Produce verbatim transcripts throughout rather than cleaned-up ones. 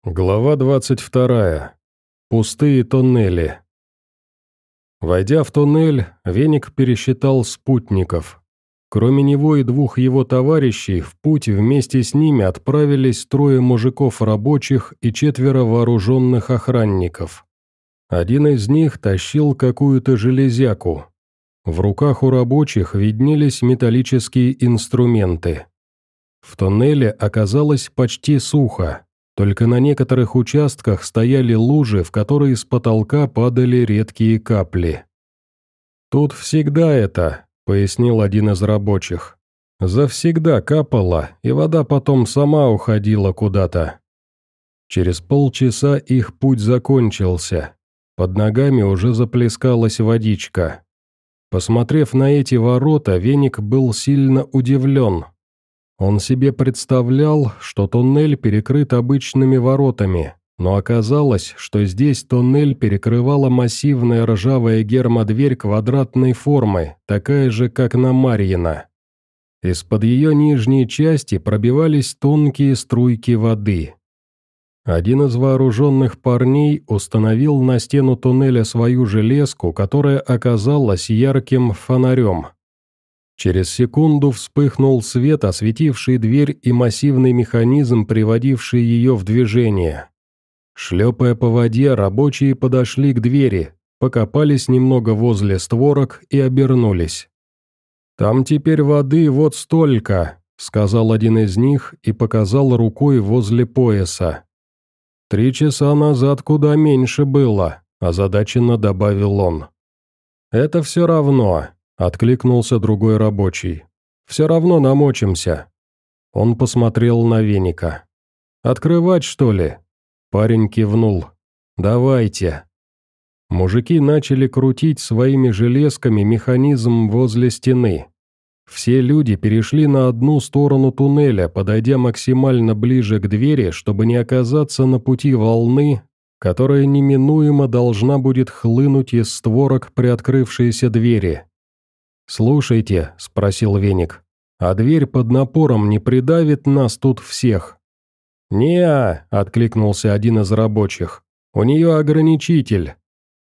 Глава двадцать вторая. Пустые тоннели. Войдя в туннель, Веник пересчитал спутников. Кроме него и двух его товарищей, в путь вместе с ними отправились трое мужиков-рабочих и четверо вооруженных охранников. Один из них тащил какую-то железяку. В руках у рабочих виднелись металлические инструменты. В туннеле оказалось почти сухо. Только на некоторых участках стояли лужи, в которые с потолка падали редкие капли. «Тут всегда это», — пояснил один из рабочих. «Завсегда капало, и вода потом сама уходила куда-то». Через полчаса их путь закончился. Под ногами уже заплескалась водичка. Посмотрев на эти ворота, Веник был сильно удивлен. Он себе представлял, что туннель перекрыт обычными воротами, но оказалось, что здесь туннель перекрывала массивная ржавая гермодверь квадратной формы, такая же, как на Марьино. Из-под ее нижней части пробивались тонкие струйки воды. Один из вооруженных парней установил на стену туннеля свою железку, которая оказалась ярким фонарем. Через секунду вспыхнул свет, осветивший дверь и массивный механизм, приводивший ее в движение. Шлепая по воде, рабочие подошли к двери, покопались немного возле створок и обернулись. «Там теперь воды вот столько», — сказал один из них и показал рукой возле пояса. «Три часа назад куда меньше было», — озадаченно добавил он. «Это все равно», — откликнулся другой рабочий. «Все равно намочимся». Он посмотрел на Веника. «Открывать, что ли?» Парень кивнул. «Давайте». Мужики начали крутить своими железками механизм возле стены. Все люди перешли на одну сторону туннеля, подойдя максимально ближе к двери, чтобы не оказаться на пути волны, которая неминуемо должна будет хлынуть из створок приоткрывшейся двери. «Слушайте», — спросил Веник, — «а дверь под напором не придавит нас тут всех?» «Не-а», — откликнулся один из рабочих, — «у нее ограничитель».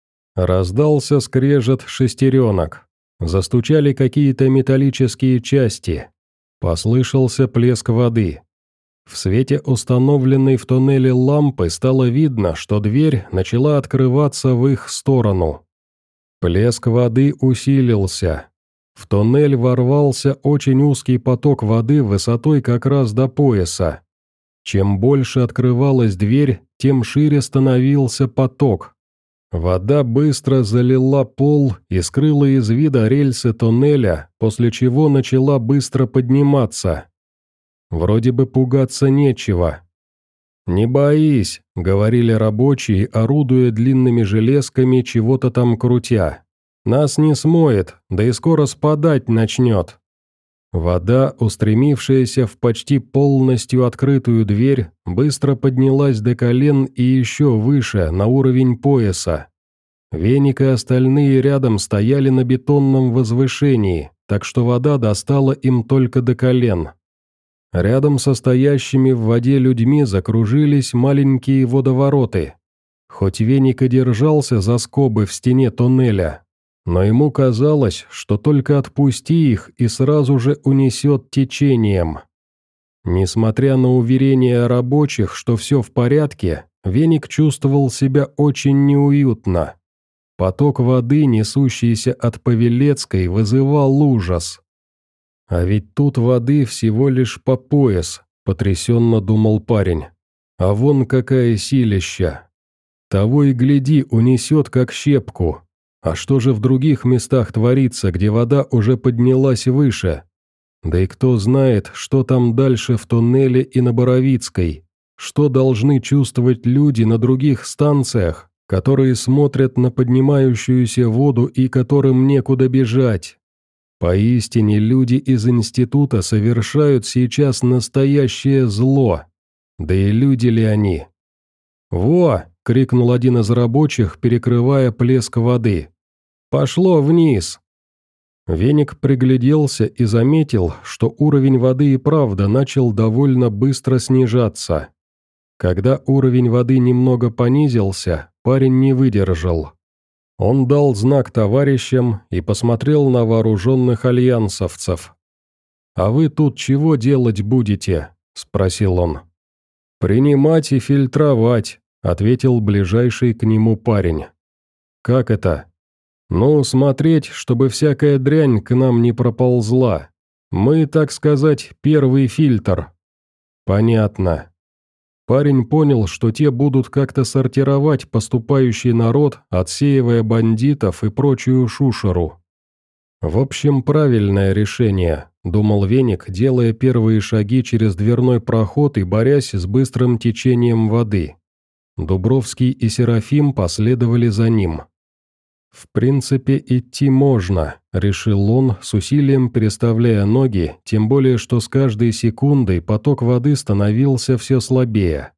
Раздался скрежет шестеренок. Застучали какие-то металлические части. Послышался плеск воды. В свете установленной в туннеле лампы стало видно, что дверь начала открываться в их сторону. Плеск воды усилился. В туннель ворвался очень узкий поток воды высотой как раз до пояса. Чем больше открывалась дверь, тем шире становился поток. Вода быстро залила пол и скрыла из вида рельсы туннеля, после чего начала быстро подниматься. Вроде бы пугаться нечего. «Не боись», — говорили рабочие, орудуя длинными железками, чего-то там крутя. «Нас не смоет, да и скоро спадать начнет». Вода, устремившаяся в почти полностью открытую дверь, быстро поднялась до колен и еще выше, на уровень пояса. Веник и остальные рядом стояли на бетонном возвышении, так что вода достала им только до колен. Рядом со стоящими в воде людьми закружились маленькие водовороты. Хоть Веник и держался за скобы в стене туннеля, но ему казалось, что только отпусти их и сразу же унесет течением. Несмотря на уверения рабочих, что все в порядке, Веник чувствовал себя очень неуютно. Поток воды, несущийся от Павелецкой, вызывал ужас. «А ведь тут воды всего лишь по пояс», — потрясенно думал парень. «А вон какая силища! Того и гляди, унесет как щепку. А что же в других местах творится, где вода уже поднялась выше? Да и кто знает, что там дальше в туннеле и на Боровицкой? Что должны чувствовать люди на других станциях, которые смотрят на поднимающуюся воду и которым некуда бежать? Поистине, люди из института совершают сейчас настоящее зло. Да и люди ли они? «Во!» — крикнул один из рабочих, перекрывая плеск воды. «Пошло вниз!» Веник пригляделся и заметил, что уровень воды и правда начал довольно быстро снижаться. Когда уровень воды немного понизился, парень не выдержал. Он дал знак товарищам и посмотрел на вооруженных альянсовцев. «А вы тут чего делать будете?» – спросил он. «Принимать и фильтровать», – ответил ближайший к нему парень. «Как это?» «Ну, смотреть, чтобы всякая дрянь к нам не проползла. Мы, так сказать, первый фильтр». «Понятно». Парень понял, что те будут как-то сортировать поступающий народ, отсеивая бандитов и прочую шушеру. «В общем, правильное решение», — думал Веник, делая первые шаги через дверной проход и борясь с быстрым течением воды. Дубровский и Серафим последовали за ним. «В принципе, идти можно», — решил он, с усилием переставляя ноги, тем более что с каждой секундой поток воды становился все слабее.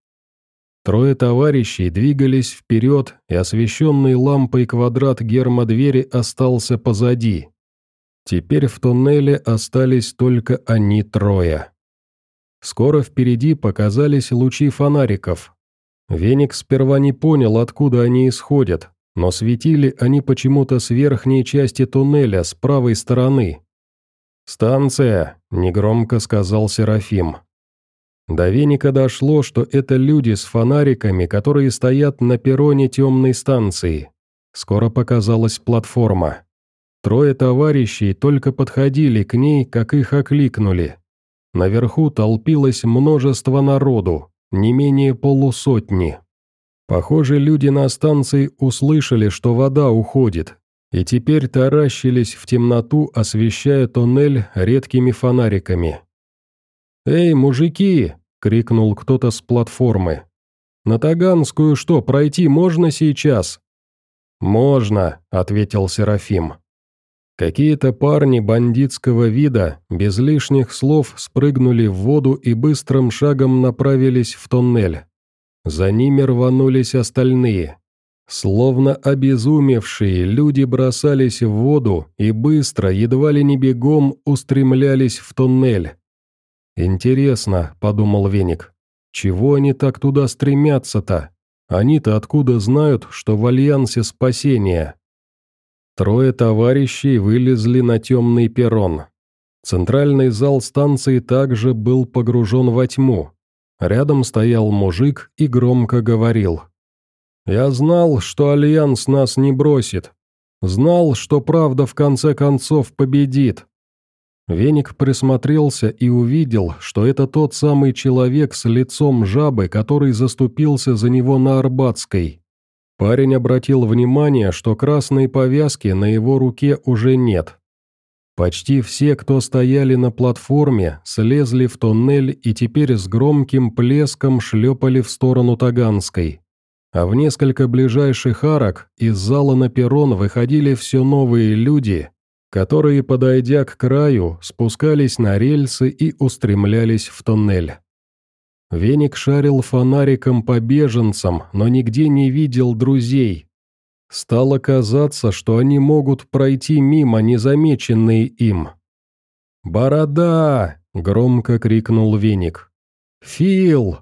Трое товарищей двигались вперед, и освещенный лампой квадрат гермодвери остался позади. Теперь в туннеле остались только они трое. Скоро впереди показались лучи фонариков. Веник сперва не понял, откуда они исходят, но светили они почему-то с верхней части туннеля, с правой стороны. «Станция», — негромко сказал Серафим. До Веника дошло, что это люди с фонариками, которые стоят на перроне темной станции. Скоро показалась платформа. Трое товарищей только подходили к ней, как их окликнули. Наверху толпилось множество народу, не менее полусотни. Похоже, люди на станции услышали, что вода уходит, и теперь таращились в темноту, освещая туннель редкими фонариками. «Эй, мужики!» — крикнул кто-то с платформы. «На Таганскую что, пройти можно сейчас?» «Можно», — ответил Серафим. Какие-то парни бандитского вида без лишних слов спрыгнули в воду и быстрым шагом направились в туннель. За ними рванулись остальные. Словно обезумевшие, люди бросались в воду и быстро, едва ли не бегом, устремлялись в туннель. «Интересно», — подумал Веник, — «чего они так туда стремятся-то? Они-то откуда знают, что в альянсе спасения?» Трое товарищей вылезли на темный перрон. Центральный зал станции также был погружен во тьму. Рядом стоял мужик и громко говорил. «Я знал, что Альянс нас не бросит. Знал, что правда в конце концов победит». Веник присмотрелся и увидел, что это тот самый человек с лицом жабы, который заступился за него на Арбатской. Парень обратил внимание, что красной повязки на его руке уже нет. Почти все, кто стояли на платформе, слезли в туннель и теперь с громким плеском шлепали в сторону Таганской. А в несколько ближайших арок из зала на перрон выходили все новые люди, которые, подойдя к краю, спускались на рельсы и устремлялись в туннель. Веник шарил фонариком по беженцам, но нигде не видел друзей. Стало казаться, что они могут пройти мимо, незамеченные им. «Борода!» — громко крикнул Веник. «Фил!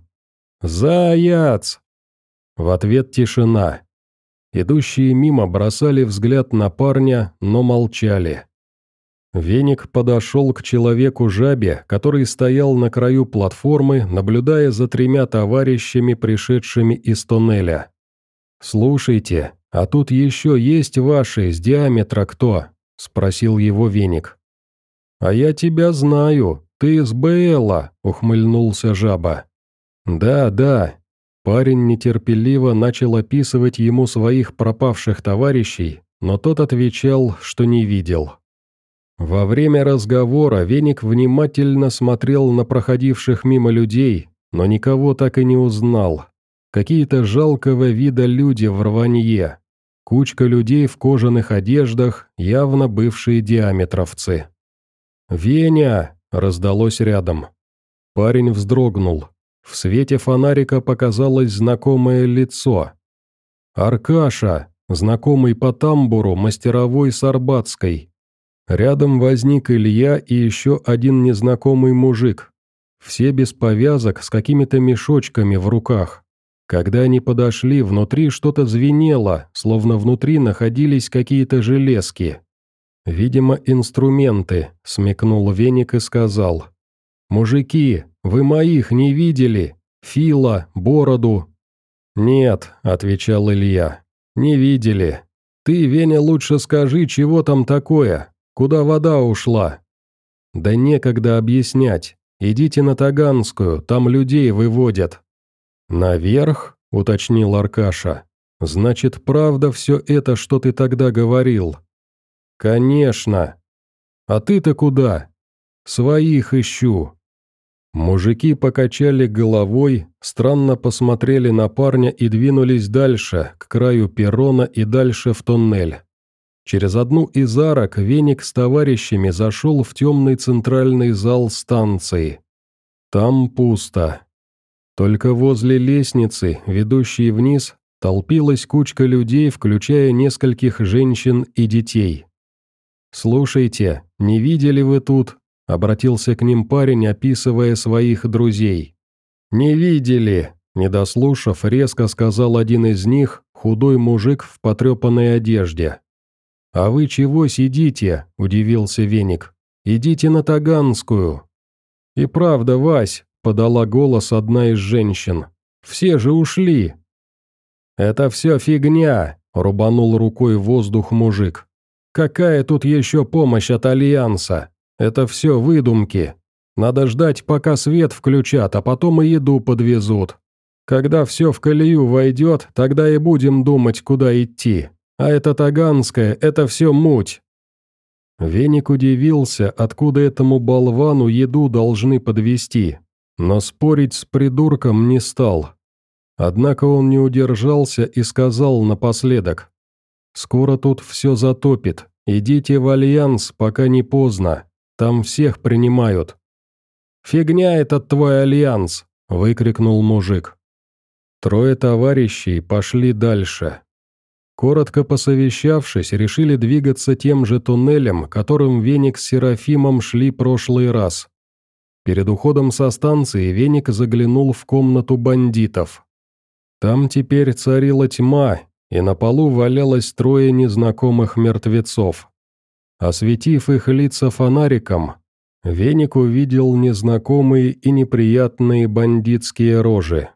Заяц!» В ответ тишина. Идущие мимо бросали взгляд на парня, но молчали. Веник подошел к человеку-жабе, который стоял на краю платформы, наблюдая за тремя товарищами, пришедшими из туннеля. «Слушайте, а тут еще есть ваши с диаметра кто?» – спросил его Веник. «А я тебя знаю, ты из БЭЛа», – ухмыльнулся жаба. «Да, да». Парень нетерпеливо начал описывать ему своих пропавших товарищей, но тот отвечал, что не видел. Во время разговора Веник внимательно смотрел на проходивших мимо людей, но никого так и не узнал. Какие-то жалкого вида люди в рванье. Кучка людей в кожаных одеждах, явно бывшие диаметровцы. «Веня!» – раздалось рядом. Парень вздрогнул. В свете фонарика показалось знакомое лицо. «Аркаша!» – знакомый по тамбуру, мастеровой с Арбатской. Рядом возник Илья и еще один незнакомый мужик. все без повязок, с какими-то мешочками в руках. Когда они подошли, внутри что-то звенело, словно внутри находились какие-то железки. «Видимо, инструменты», — смекнул Веник и сказал. «Мужики, вы моих не видели? Фила, Бороду?» «Нет», — отвечал Илья, — «не видели. Ты, Веня, лучше скажи, чего там такое? Куда вода ушла?» «Да некогда объяснять. Идите на Таганскую, там людей выводят». «Наверх?» — уточнил Аркаша. «Значит, правда все это, что ты тогда говорил?» «Конечно. А ты-то куда?» «Своих ищу». Мужики покачали головой, странно посмотрели на парня и двинулись дальше, к краю перрона и дальше в тоннель. Через одну из арок Веник с товарищами зашел в темный центральный зал станции. Там пусто. Только возле лестницы, ведущей вниз, толпилась кучка людей, включая нескольких женщин и детей. «Слушайте, не видели вы тут?» — обратился к ним парень, описывая своих друзей. «Не видели», — не дослушав, резко сказал один из них, худой мужик в потрепанной одежде. «А вы чего сидите?» — удивился Веник. «Идите на Таганскую». «И правда, Вась», — подала голос одна из женщин. «Все же ушли». «Это все фигня», — рубанул рукой в воздух мужик. «Какая тут еще помощь от Альянса? Это все выдумки. Надо ждать, пока свет включат, а потом и еду подвезут. Когда все в колею войдет, тогда и будем думать, куда идти. А это Таганская, это все муть». Веник удивился, откуда этому болвану еду должны подвезти, но спорить с придурком не стал. Однако он не удержался и сказал напоследок: «Скоро тут все затопит. Идите в Альянс, пока не поздно. Там всех принимают». «Фигня этот твой Альянс!» – выкрикнул мужик. Трое товарищей пошли дальше. Коротко посовещавшись, решили двигаться тем же туннелем, которым Веник с Серафимом шли прошлый раз. Перед уходом со станции Веник заглянул в комнату бандитов. Там теперь царила тьма, и на полу валялось трое незнакомых мертвецов. Осветив их лица фонариком, Веник увидел незнакомые и неприятные бандитские рожи.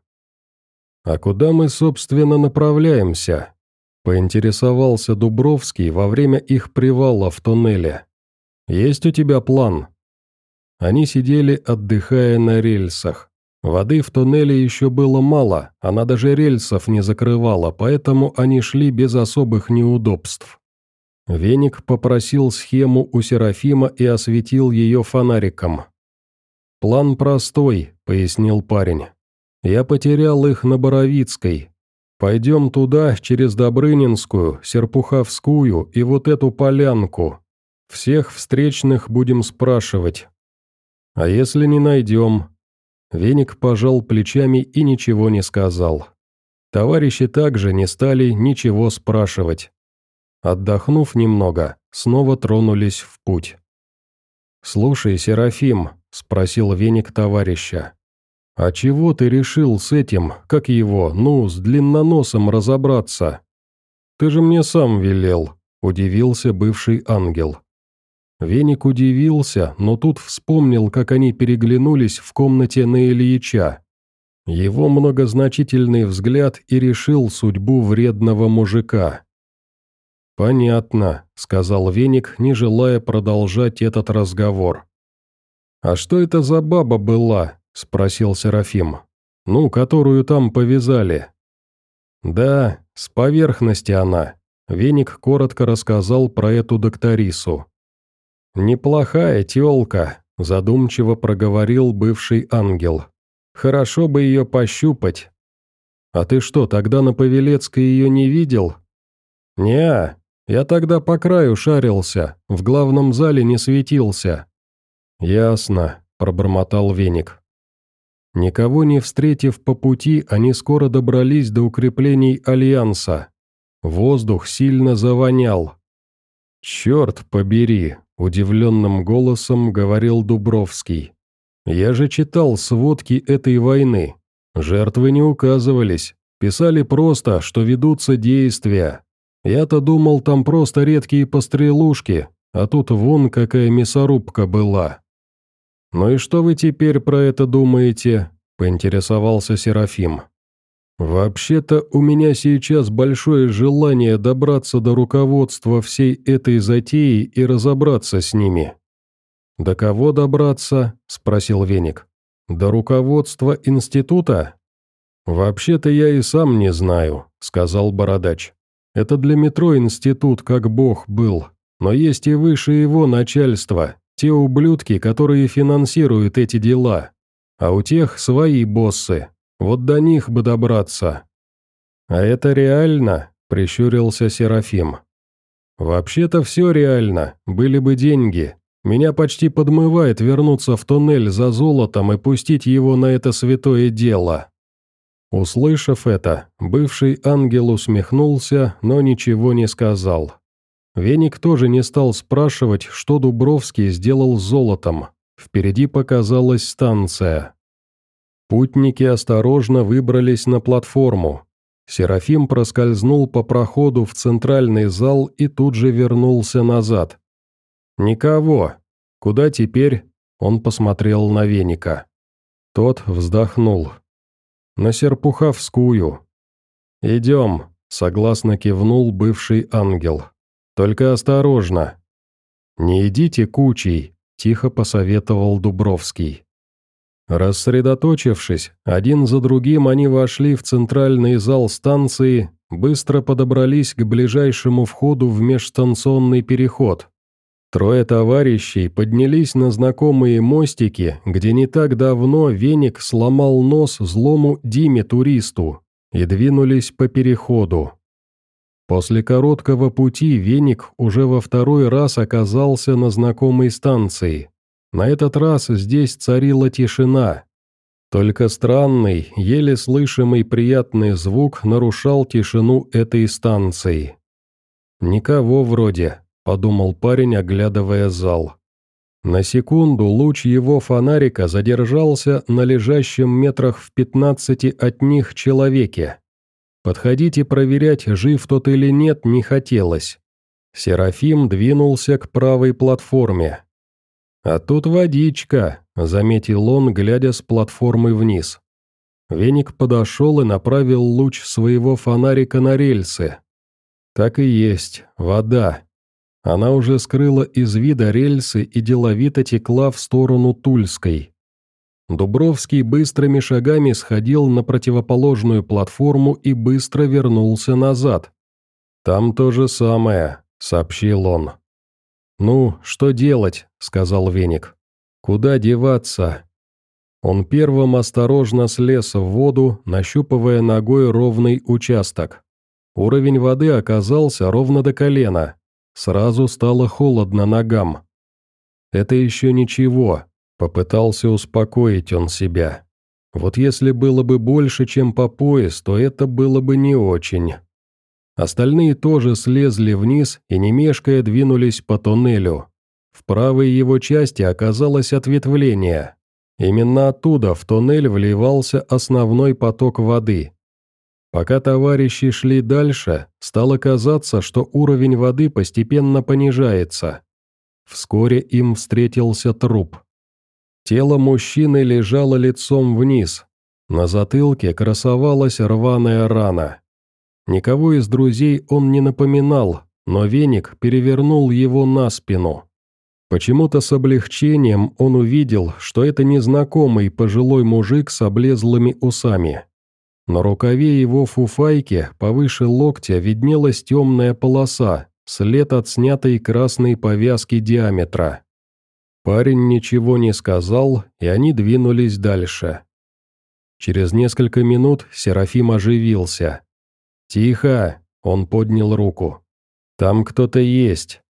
«А куда мы, собственно, направляемся?» — поинтересовался Дубровский во время их привала в туннеле. «Есть у тебя план?» Они сидели, отдыхая на рельсах. Воды в туннеле еще было мало, она даже рельсов не закрывала, поэтому они шли без особых неудобств. Веник попросил схему у Серафима и осветил ее фонариком. «План простой», — пояснил парень. «Я потерял их на Боровицкой. Пойдем туда, через Добрынинскую, Серпуховскую и вот эту полянку. Всех встречных будем спрашивать. А если не найдем?» Веник пожал плечами и ничего не сказал. Товарищи также не стали ничего спрашивать. Отдохнув немного, снова тронулись в путь. «Слушай, Серафим», — спросил Веник товарища, — «а чего ты решил с этим, как его, ну, с длинноносом разобраться?» «Ты же мне сам велел», — удивился бывший ангел. Веник удивился, но тут вспомнил, как они переглянулись в комнате на Ильича. Его многозначительный взгляд и решил судьбу вредного мужика. «Понятно», — сказал Веник, не желая продолжать этот разговор. «А что это за баба была?» — спросил Серафим. «Ну, которую там повязали». «Да, с поверхности она», — Веник коротко рассказал про эту докторису. «Неплохая тёлка», — задумчиво проговорил бывший ангел. «Хорошо бы ее пощупать». «А ты что, тогда на Павелецкой ее не видел?» «Не-а, я тогда по краю шарился, в главном зале не светился». «Ясно», — пробормотал Веник. Никого не встретив по пути, они скоро добрались до укреплений Альянса. Воздух сильно завонял. «Черт побери», — удивленным голосом говорил Дубровский. Я же читал сводки этой войны. Жертвы не указывались, писали просто, что ведутся действия. Я-то думал, там просто редкие пострелушки, а тут вон какая мясорубка была». «Ну и что вы теперь про это думаете?» – поинтересовался Серафим. «Вообще-то у меня сейчас большое желание добраться до руководства всей этой затеи и разобраться с ними». «До кого добраться?» – спросил Веник. «До руководства института?» «Вообще-то я и сам не знаю», – сказал Бородач. «Это для метро институт как бог был, но есть и выше его начальство, те ублюдки, которые финансируют эти дела. А у тех свои боссы, вот до них бы добраться». «А это реально?» – прищурился Серафим. «Вообще-то все реально, были бы деньги. Меня почти подмывает вернуться в туннель за золотом и пустить его на это святое дело». Услышав это, бывший ангел усмехнулся, но ничего не сказал. Веник тоже не стал спрашивать, что Дубровский сделал с золотом. Впереди показалась станция. Путники осторожно выбрались на платформу. Серафим проскользнул по проходу в центральный зал и тут же вернулся назад. «Никого. Куда теперь?» Он посмотрел на Веника. Тот вздохнул. «На Серпуховскую». «Идем», — согласно кивнул бывший ангел. «Только осторожно». «Не идите кучей», — тихо посоветовал Дубровский. Рассредоточившись, один за другим они вошли в центральный зал станции, быстро подобрались к ближайшему входу в межстанционный переход. Трое товарищей поднялись на знакомые мостики, где не так давно Веник сломал нос злому Диме-туристу, и двинулись по переходу. После короткого пути Веник уже во второй раз оказался на знакомой станции. На этот раз здесь царила тишина. Только странный, еле слышимый приятный звук нарушал тишину этой станции. «Никого вроде», — подумал парень, оглядывая зал. На секунду луч его фонарика задержался на лежащем метрах в пятнадцати от них человеке. Подходить и проверять, жив тот или нет, не хотелось. Серафим двинулся к правой платформе. «А тут водичка», — заметил он, глядя с платформы вниз. Веник подошел и направил луч своего фонарика на рельсы. Так и есть, вода. Она уже скрыла из вида рельсы и деловито текла в сторону Тульской. Дубровский быстрыми шагами сходил на противоположную платформу и быстро вернулся назад. «Там то же самое», — сообщил он. «Ну, что делать?» — сказал Веник. «Куда деваться?» Он первым осторожно слез в воду, нащупывая ногой ровный участок. Уровень воды оказался ровно до колена. Сразу стало холодно ногам. «Это еще ничего», — попытался успокоить он себя. «Вот если было бы больше, чем по пояс, то это было бы не очень». Остальные тоже слезли вниз и, не мешкая, двинулись по туннелю. В правой его части оказалось ответвление. Именно оттуда в туннель вливался основной поток воды. Пока товарищи шли дальше, стало казаться, что уровень воды постепенно понижается. Вскоре им встретился труп. Тело мужчины лежало лицом вниз. На затылке красовалась рваная рана. Никого из друзей он не напоминал, но Веник перевернул его на спину. Почему-то с облегчением он увидел, что это незнакомый пожилой мужик с облезлыми усами. На рукаве его фуфайки повыше локтя виднелась темная полоса, след от снятой красной повязки диаметра. Парень ничего не сказал, и они двинулись дальше. Через несколько минут Серафим оживился. «Тихо!» – он поднял руку. «Там кто-то есть!»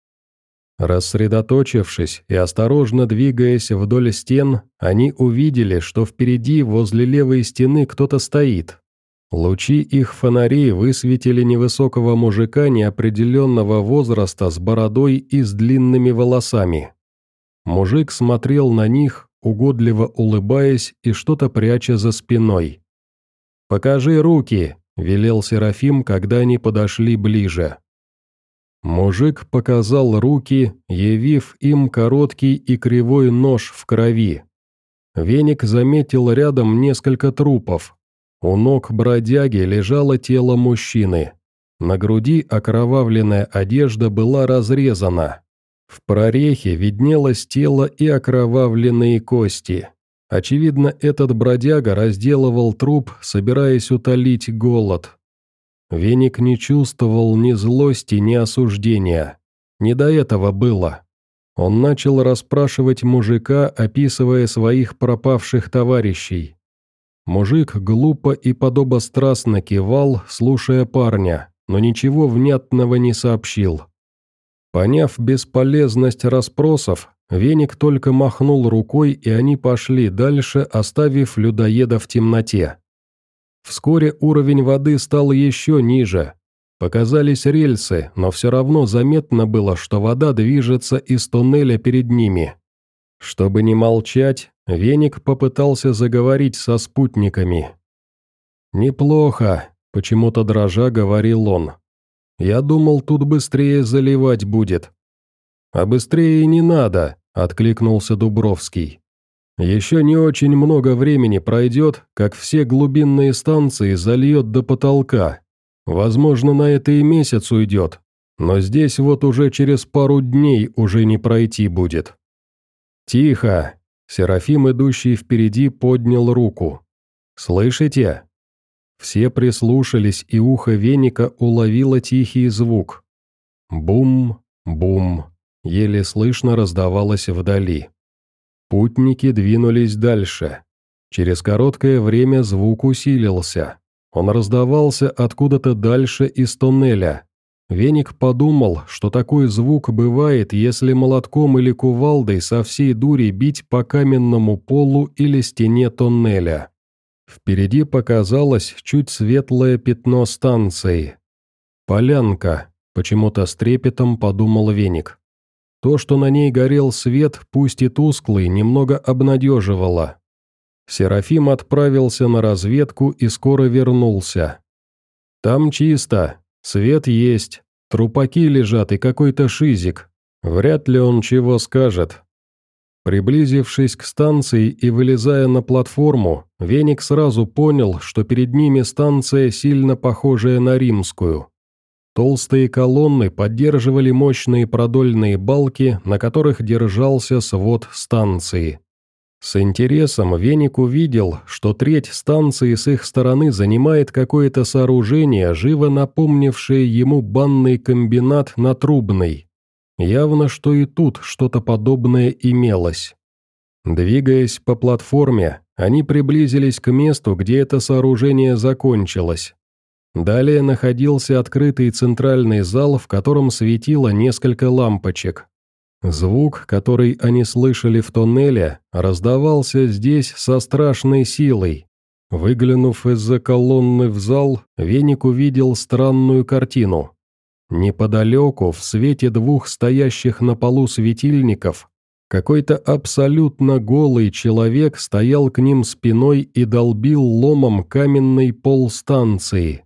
Рассредоточившись и осторожно двигаясь вдоль стен, они увидели, что впереди возле левой стены кто-то стоит. Лучи их фонарей высветили невысокого мужика неопределенного возраста с бородой и с длинными волосами. Мужик смотрел на них, угодливо улыбаясь и что-то пряча за спиной. «Покажи руки», — велел Серафим, когда они подошли ближе. Мужик показал руки, явив им короткий и кривой нож в крови. Веник заметил рядом несколько трупов. У ног бродяги лежало тело мужчины. На груди окровавленная одежда была разрезана. В прорехе виднелось тело и окровавленные кости. Очевидно, этот бродяга разделывал труп, собираясь утолить голод. Веник не чувствовал ни злости, ни осуждения. Не до этого было. Он начал расспрашивать мужика, описывая своих пропавших товарищей. Мужик глупо и подобострастно кивал, слушая парня, но ничего внятного не сообщил. Поняв бесполезность расспросов, Веник только махнул рукой, и они пошли дальше, оставив людоеда в темноте. Вскоре уровень воды стал еще ниже. Показались рельсы, но все равно заметно было, что вода движется из туннеля перед ними. Чтобы не молчать, Веник попытался заговорить со спутниками. «Неплохо», — почему-то дрожа говорил он. «Я думал, тут быстрее заливать будет». «А быстрее не надо», — откликнулся Дубровский. «Еще не очень много времени пройдет, как все глубинные станции зальет до потолка. Возможно, на это и месяц уйдет, но здесь вот уже через пару дней уже не пройти будет». «Тихо!» — Серафим, идущий впереди, поднял руку. «Слышите?» Все прислушались, и ухо Веника уловило тихий звук. Бум, бум, еле слышно раздавалось вдали. Путники двинулись дальше. Через короткое время звук усилился. Он раздавался откуда-то дальше из туннеля. Веник подумал, что такой звук бывает, если молотком или кувалдой со всей дури бить по каменному полу или стене туннеля. Впереди показалось чуть светлое пятно станции. «Полянка», — почему-то с трепетом подумал Веник. То, что на ней горел свет, пусть и тусклый, немного обнадеживало. Серафим отправился на разведку и скоро вернулся. «Там чисто, свет есть, трупаки лежат и какой-то шизик. Вряд ли он чего скажет». Приблизившись к станции и вылезая на платформу, Веник сразу понял, что перед ними станция, сильно похожая на римскую. Толстые колонны поддерживали мощные продольные балки, на которых держался свод станции. С интересом Веник увидел, что треть станции с их стороны занимает какое-то сооружение, живо напомнившее ему банный комбинат на Трубной. Явно, что и тут что-то подобное имелось. Двигаясь по платформе, они приблизились к месту, где это сооружение закончилось. Далее находился открытый центральный зал, в котором светило несколько лампочек. Звук, который они слышали в туннеле, раздавался здесь со страшной силой. Выглянув из-за колонны в зал, Веник увидел странную картину. Неподалеку, в свете двух стоящих на полу светильников, какой-то абсолютно голый человек стоял к ним спиной и долбил ломом каменный пол станции.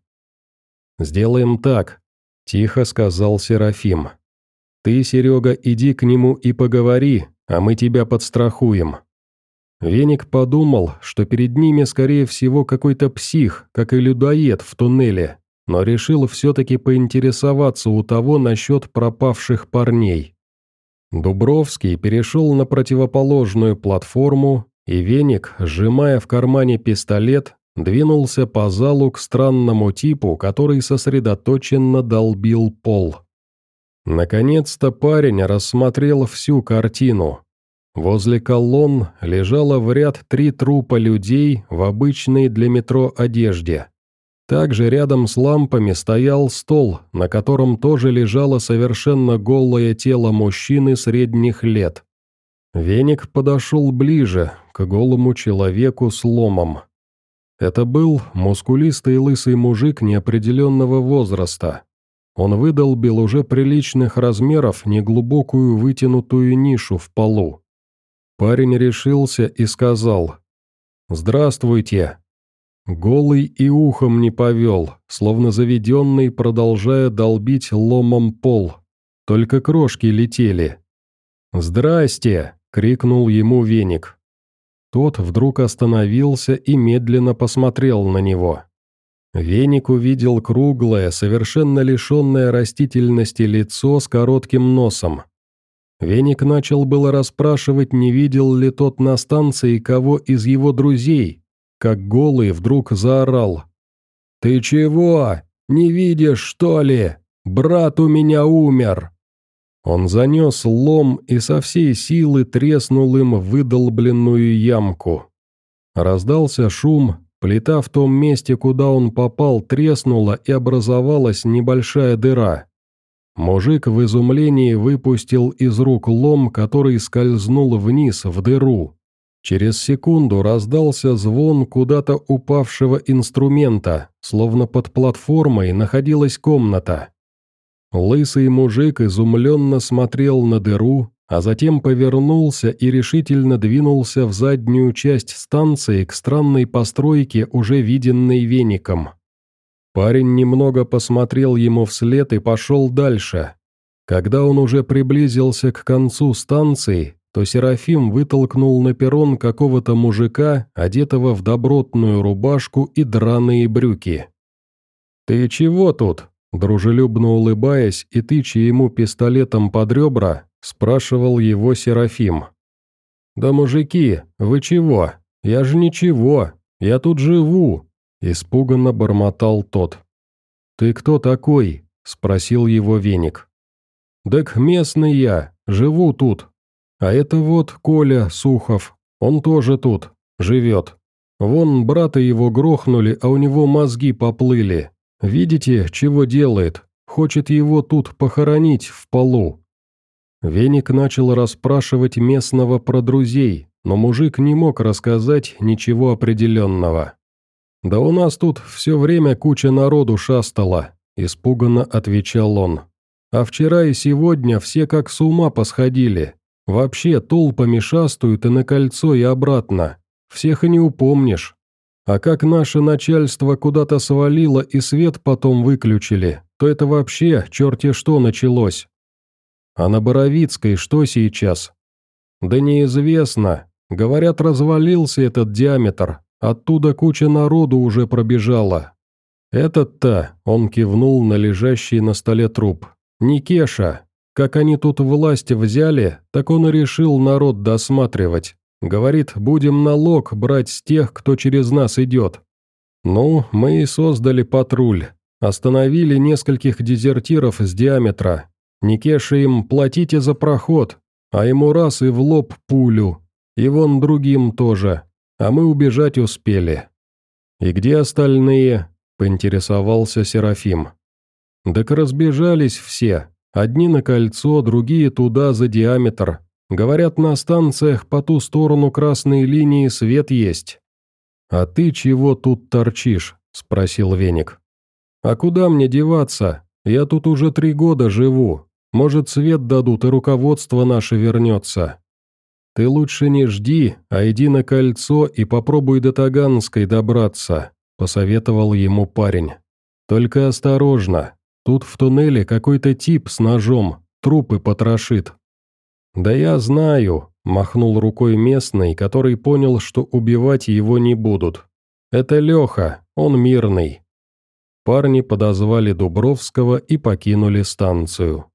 «Сделаем так», — тихо сказал Серафим. «Ты, Серега, иди к нему и поговори, а мы тебя подстрахуем». Веник подумал, что перед ними, скорее всего, какой-то псих, как и людоед в туннеле, но решил все-таки поинтересоваться у того насчет пропавших парней. Дубровский перешел на противоположную платформу, и Веник, сжимая в кармане пистолет, двинулся по залу к странному типу, который сосредоточенно долбил пол. Наконец-то парень рассмотрел всю картину. Возле колонн лежало в ряд три трупа людей в обычной для метро одежде. Также рядом с лампами стоял стол, на котором тоже лежало совершенно голое тело мужчины средних лет. Веник подошел ближе, к голому человеку с ломом. Это был мускулистый лысый мужик неопределенного возраста. Он выдолбил уже приличных размеров неглубокую вытянутую нишу в полу. Парень решился и сказал: «Здравствуйте». Голый и ухом не повел, словно заведенный, продолжая долбить ломом пол. Только крошки летели. «Здрасте!» — крикнул ему веник. Тот вдруг остановился и медленно посмотрел на него. Веник увидел круглое, совершенно лишенное растительности лицо с коротким носом. Веник начал было расспрашивать, не видел ли тот на станции кого из его друзей, как Голый вдруг заорал: «Ты чего? Не видишь, что ли? Брат у меня умер!» Он занес лом и со всей силы треснул им в выдолбленную ямку. Раздался шум, плита в том месте, куда он попал, треснула и образовалась небольшая дыра. Мужик в изумлении выпустил из рук лом, который скользнул вниз в дыру. Через секунду раздался звон куда-то упавшего инструмента, словно под платформой находилась комната. Лысый мужик изумленно смотрел на дыру, а затем повернулся и решительно двинулся в заднюю часть станции к странной постройке, уже виденной веником. Парень немного посмотрел ему вслед и пошел дальше. Когда он уже приблизился к концу станции, то Серафим вытолкнул на перрон какого-то мужика, одетого в добротную рубашку и драные брюки. «Ты чего тут?» – дружелюбно улыбаясь и тыча ему пистолетом под ребра, спрашивал его Серафим. «Да, мужики, вы чего? Я же ничего, я тут живу!» – испуганно бормотал тот. «Ты кто такой?» – спросил его веник. «Так местный я, живу тут. А это вот Коля Сухов, он тоже тут, живет. Вон брата его грохнули, а у него мозги поплыли. Видите, чего делает? Хочет его тут похоронить в полу». Веник начал расспрашивать местного про друзей, но мужик не мог рассказать ничего определенного. «Да у нас тут все время куча народу шастала», – испуганно отвечал он. «А вчера и сегодня все как с ума посходили. Вообще толпами шастают и на кольцо, и обратно. Всех и не упомнишь. А как наше начальство куда-то свалило и свет потом выключили, то это вообще черти что началось. А на Боровицкой что сейчас? Да неизвестно. Говорят, развалился этот диаметр. Оттуда куча народу уже пробежала. Этот-то, он кивнул на лежащий на столе труп, не Кеша. Как они тут власть взяли, так он и решил народ досматривать. Говорит, будем налог брать с тех, кто через нас идет. Ну, мы и создали патруль. Остановили нескольких дезертиров с диаметра. Не Кеша им платите за проход, а ему раз и в лоб пулю. И вон другим тоже. А мы убежать успели. «И где остальные?» – поинтересовался Серафим. «Так разбежались все. Одни на кольцо, другие туда за диаметр. Говорят, на станциях по ту сторону красной линии свет есть». «А ты чего тут торчишь?» – спросил веник. «А куда мне деваться? Я тут уже три года живу. Может, свет дадут и руководство наше вернется». «Ты лучше не жди, а иди на кольцо и попробуй до Таганской добраться», – посоветовал ему парень. «Только осторожно, тут в туннеле какой-то тип с ножом, трупы потрошит». «Да я знаю», – махнул рукой местный, который понял, что убивать его не будут. «Это Леха, он мирный». Парни подозвали Дубровского и покинули станцию.